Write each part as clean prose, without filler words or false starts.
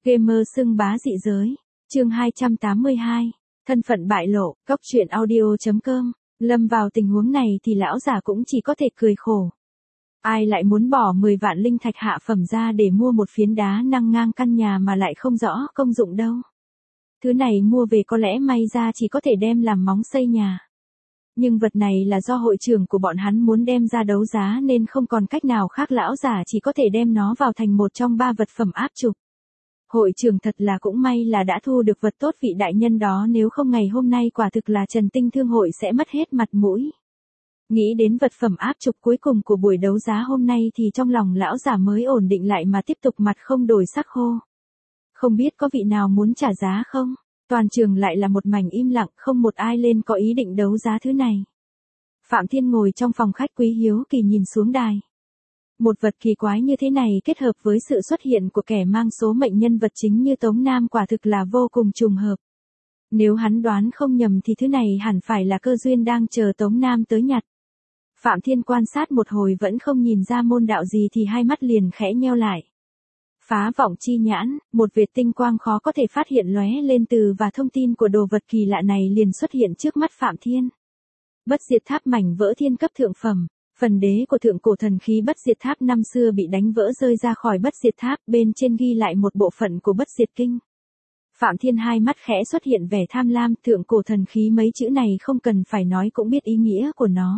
Gamer xưng bá dị giới. Chương 282. Thân phận bại lộ. Cóc truyện audio.com. Lâm vào tình huống này thì lão già cũng chỉ có thể cười khổ. Ai lại muốn bỏ 10 vạn linh thạch hạ phẩm ra để mua một phiến đá nang ngang căn nhà mà lại không rõ công dụng đâu. Thứ này mua về có lẽ may ra chỉ có thể đem làm móng xây nhà. Nhưng vật này là do hội trưởng của bọn hắn muốn đem ra đấu giá nên không còn cách nào khác, lão già chỉ có thể đem nó vào thành một trong 3 vật phẩm áp trục. Hội trưởng thật là cũng may là đã thu được vật tốt vị đại nhân đó, nếu không ngày hôm nay quả thực là Trần Tinh Thương hội sẽ mất hết mặt mũi. Nghĩ đến vật phẩm áp trục cuối cùng của buổi đấu giá hôm nay thì trong lòng lão già mới ổn định lại mà tiếp tục mặt không đổi sắc hô. Không biết có vị nào muốn trả giá không? Toàn trường lại là một mảnh im lặng, không một ai lên có ý định đấu giá thứ này. Phạm Thiên ngồi trong phòng khách quý hiếu kỳ nhìn xuống đài. Một vật kỳ quái như thế này kết hợp với sự xuất hiện của kẻ mang số mệnh nhân vật chính như Tống Nam quả thực là vô cùng trùng hợp. Nếu hắn đoán không nhầm thì thứ này hẳn phải là cơ duyên đang chờ Tống Nam tới nhặt. Phạm Thiên quan sát một hồi vẫn không nhìn ra môn đạo gì thì hai mắt liền khẽ nheo lại. Phá vọng chi nhãn, một vệt tinh quang khó có thể phát hiện lóe lên từ và thông tin của đồ vật kỳ lạ này liền xuất hiện trước mắt Phạm Thiên. Bất diệt tháp mảnh vỡ thiên cấp thượng phẩm, phần đế của thượng cổ thần khí bất diệt tháp năm xưa bị đánh vỡ rơi ra khỏi bất diệt tháp, bên trên ghi lại một bộ phận của bất diệt kinh. Phạm Thiên hai mắt khẽ xuất hiện vẻ tham lam, thượng cổ thần khí mấy chữ này không cần phải nói cũng biết ý nghĩa của nó.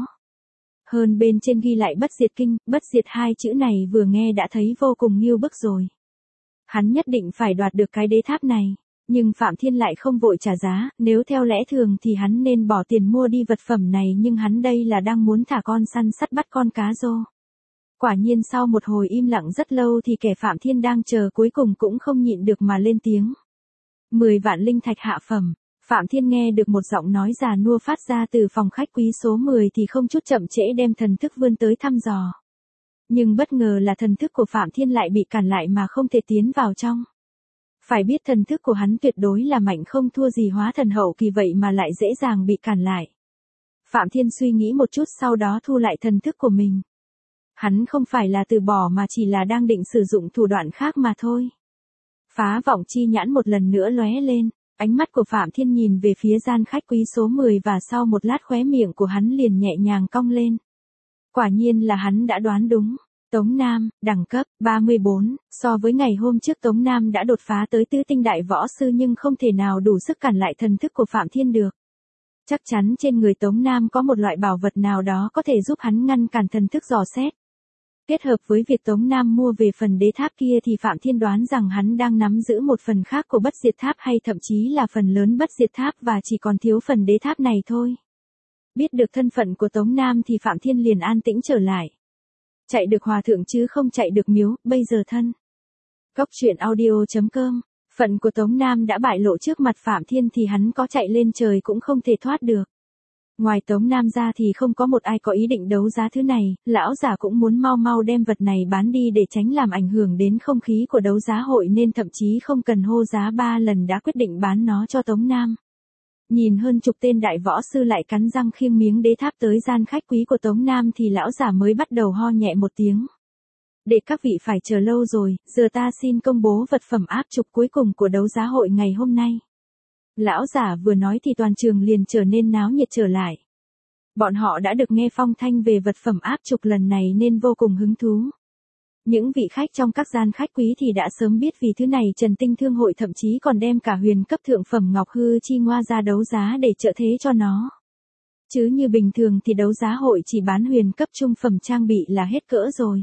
Hơn bên trên ghi lại bất diệt kinh, bất diệt hai chữ này vừa nghe đã thấy vô cùng nghiêu bức rồi. Hắn nhất định phải đoạt được cái đế tháp này, nhưng Phạm Thiên lại không vội trả giá, nếu theo lẽ thường thì hắn nên bỏ tiền mua đi vật phẩm này, nhưng hắn đây là đang muốn thả con săn sắt bắt con cá rô. Quả nhiên sau một hồi im lặng rất lâu thì kẻ Phạm Thiên đang chờ cuối cùng cũng không nhịn được mà lên tiếng. 10 vạn linh thạch hạ phẩm. Phạm Thiên nghe được một giọng nói già nua phát ra từ phòng khách quý số 10 thì không chút chậm trễ đem thần thức vươn tới thăm dò. Nhưng bất ngờ là thần thức của Phạm Thiên lại bị cản lại mà không thể tiến vào trong. Phải biết thần thức của hắn tuyệt đối là mạnh không thua gì hóa thần hậu kỳ, vậy mà lại dễ dàng bị cản lại. Phạm Thiên suy nghĩ một chút sau đó thu lại thần thức của mình. Hắn không phải là từ bỏ mà chỉ là đang định sử dụng thủ đoạn khác mà thôi. Phá vọng chi nhãn một lần nữa lóe lên. Ánh mắt của Phạm Thiên nhìn về phía gian khách quý số 10 và sau một lát khóe miệng của hắn liền nhẹ nhàng cong lên. Quả nhiên là hắn đã đoán đúng. Tống Nam, đẳng cấp 34, so với ngày hôm trước Tống Nam đã đột phá tới tứ tinh đại võ sư nhưng không thể nào đủ sức cản lại thần thức của Phạm Thiên được. Chắc chắn trên người Tống Nam có một loại bảo vật nào đó có thể giúp hắn ngăn cản thần thức dò xét. Kết hợp với việc Tống Nam mua về phần đế tháp kia thì Phạm Thiên đoán rằng hắn đang nắm giữ một phần khác của bất diệt tháp hay thậm chí là phần lớn bất diệt tháp và chỉ còn thiếu phần đế tháp này thôi. Biết được thân phận của Tống Nam thì Phạm Thiên liền an tĩnh trở lại. Chạy được hòa thượng chứ không chạy được miếu, bây giờ thân. Cóc truyện audio.com. Phận của Tống Nam đã bại lộ trước mặt Phạm Thiên thì hắn có chạy lên trời cũng không thể thoát được. Ngoài Tống Nam ra thì không có một ai có ý định đấu giá thứ này, lão già cũng muốn mau mau đem vật này bán đi để tránh làm ảnh hưởng đến không khí của đấu giá hội nên thậm chí không cần hô giá 3 lần đã quyết định bán nó cho Tống Nam. Nhìn hơn chục tên đại võ sư lại cắn răng khiêng miếng đế tháp tới gian khách quý của Tống Nam thì lão già mới bắt đầu ho nhẹ một tiếng. Để các vị phải chờ lâu rồi, giờ ta xin công bố vật phẩm áp trục cuối cùng của đấu giá hội ngày hôm nay. Lão giả vừa nói thì toàn trường liền trở nên náo nhiệt trở lại. Bọn họ đã được nghe phong thanh về vật phẩm áp trục lần này nên vô cùng hứng thú. Những vị khách trong các gian khách quý thì đã sớm biết vì thứ này Trần Tinh Thương hội thậm chí còn đem cả huyền cấp thượng phẩm ngọc hư chi ngoa ra đấu giá để trợ thế cho nó. Chứ như bình thường thì đấu giá hội chỉ bán huyền cấp trung phẩm trang bị là hết cỡ rồi.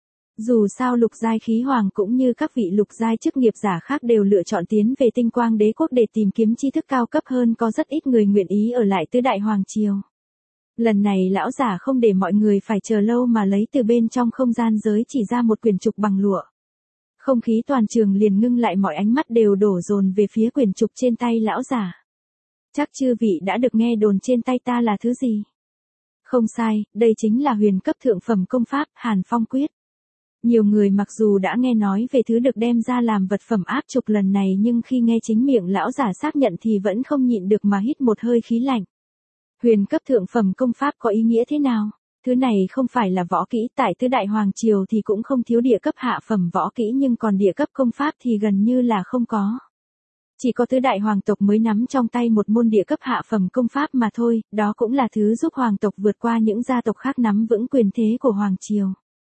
Dù sao lục giai khí hoàng cũng như các vị lục giai chức nghiệp giả khác đều lựa chọn tiến về tinh quang đế quốc để tìm kiếm tri thức cao cấp hơn, có rất ít người nguyện ý ở lại tứ đại hoàng triều. Lần này lão giả không để mọi người phải chờ lâu mà lấy từ bên trong không gian giới chỉ ra một quyển trục bằng lụa. Không khí toàn trường liền ngưng lại, mọi ánh mắt đều đổ dồn về phía quyển trục trên tay lão giả. Chắc chư vị đã được nghe đồn trên tay ta là thứ gì? Không sai, đây chính là huyền cấp thượng phẩm công pháp Hàn Phong Quyết. Nhiều người mặc dù đã nghe nói về thứ được đem ra làm vật phẩm áp trục lần này nhưng khi nghe chính miệng lão giả xác nhận thì vẫn không nhịn được mà hít một hơi khí lạnh. Huyền cấp thượng phẩm công pháp có ý nghĩa thế nào? Thứ này không phải là võ kỹ, tại tứ đại hoàng triều thì cũng không thiếu địa cấp hạ phẩm võ kỹ nhưng còn địa cấp công pháp thì gần như là không có. Chỉ có tứ đại hoàng tộc mới nắm trong tay một môn địa cấp hạ phẩm công pháp mà thôi, đó cũng là thứ giúp hoàng tộc vượt qua những gia tộc khác nắm vững quyền thế của hoàng triều.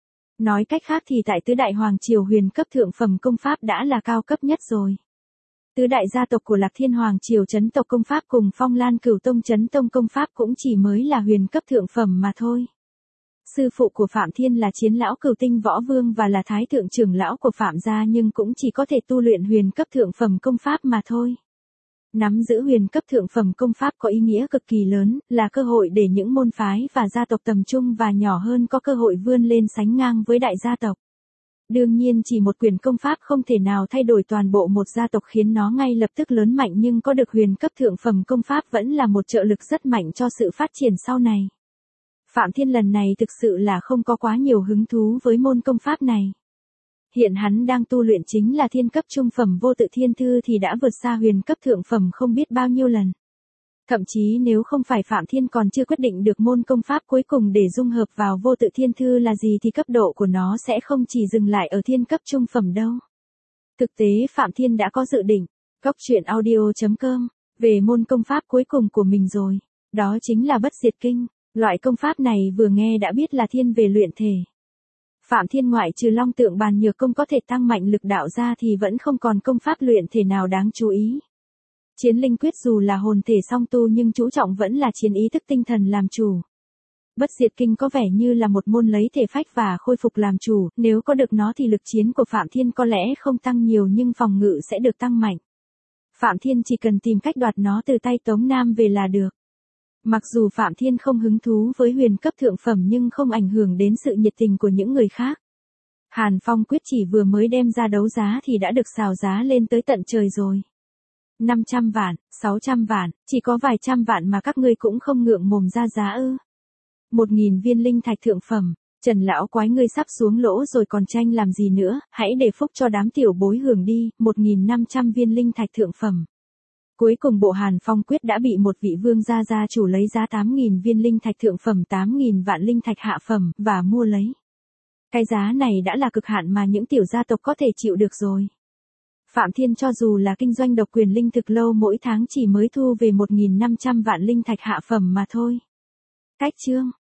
Nói cách khác thì tại tứ đại hoàng triều huyền cấp thượng phẩm công pháp đã là cao cấp nhất rồi. Tứ đại gia tộc của Lạc Thiên Hoàng triều chấn tộc công pháp cùng Phong Lan Cửu Tông chấn tông công pháp cũng chỉ mới là huyền cấp thượng phẩm mà thôi. Sư phụ của Phạm Thiên là Chiến lão Cửu Tinh Võ Vương và là thái thượng trưởng lão của Phạm gia nhưng cũng chỉ có thể tu luyện huyền cấp thượng phẩm công pháp mà thôi. Nắm giữ huyền cấp thượng phẩm công pháp có ý nghĩa cực kỳ lớn, là cơ hội để những môn phái và gia tộc tầm trung và nhỏ hơn có cơ hội vươn lên sánh ngang với đại gia tộc. Đương nhiên chỉ một quyển công pháp không thể nào thay đổi toàn bộ một gia tộc khiến nó ngay lập tức lớn mạnh nhưng có được huyền cấp thượng phẩm công pháp vẫn là một trợ lực rất mạnh cho sự phát triển sau này. Phạm Thiên lần này thực sự là không có quá nhiều hứng thú với môn công pháp này. Hiện hắn đang tu luyện chính là thiên cấp trung phẩm vô tự thiên thư thì đã vượt xa huyền cấp thượng phẩm không biết bao nhiêu lần. Thậm chí nếu không phải Phạm Thiên còn chưa quyết định được môn công pháp cuối cùng để dung hợp vào vô tự thiên thư là gì thì cấp độ của nó sẽ không chỉ dừng lại ở thiên cấp trung phẩm đâu. Thực tế Phạm Thiên đã có dự định, goctruyện.audio.com, về môn công pháp cuối cùng của mình rồi. Đó chính là Bất Diệt Kinh. Loại công pháp này vừa nghe đã biết là thiên về luyện thể. Phạm Thiên ngoại trừ Long Tượng Bàn Nhược Công có thể tăng mạnh lực đạo ra thì vẫn không còn công pháp luyện thể nào đáng chú ý. Chiến linh quyết dù là hồn thể song tu nhưng chú trọng vẫn là chiến ý thức tinh thần làm chủ. Bất Diệt Kinh có vẻ như là một môn lấy thể phách và khôi phục làm chủ, nếu có được nó thì lực chiến của Phạm Thiên có lẽ không tăng nhiều nhưng phòng ngự sẽ được tăng mạnh. Phạm Thiên chỉ cần tìm cách đoạt nó từ tay Tống Nam về là được. Mặc dù Phạm Thiên không hứng thú với huyền cấp thượng phẩm nhưng không ảnh hưởng đến sự nhiệt tình của những người khác. Hàn Phong quyết chỉ vừa mới đem ra đấu giá thì đã được xào giá lên tới tận trời rồi. 500 vạn, 600 vạn, chỉ có vài trăm vạn mà các ngươi cũng không ngượng mồm ra giá ư. 1.000 viên linh thạch thượng phẩm, Trần lão quái ngươi sắp xuống lỗ rồi còn tranh làm gì nữa, hãy để phúc cho đám tiểu bối hưởng đi, 1.500 viên linh thạch thượng phẩm. Cuối cùng bộ Hàn Phong quyết đã bị một vị vương gia chủ lấy giá 8.000 viên linh thạch thượng phẩm 8.000 vạn linh thạch hạ phẩm và mua lấy. Cái giá này đã là cực hạn mà những tiểu gia tộc có thể chịu được rồi. Phạm Thiên cho dù là kinh doanh độc quyền linh thực lâu mỗi tháng chỉ mới thu về 1.500 vạn linh thạch hạ phẩm mà thôi. Cách chương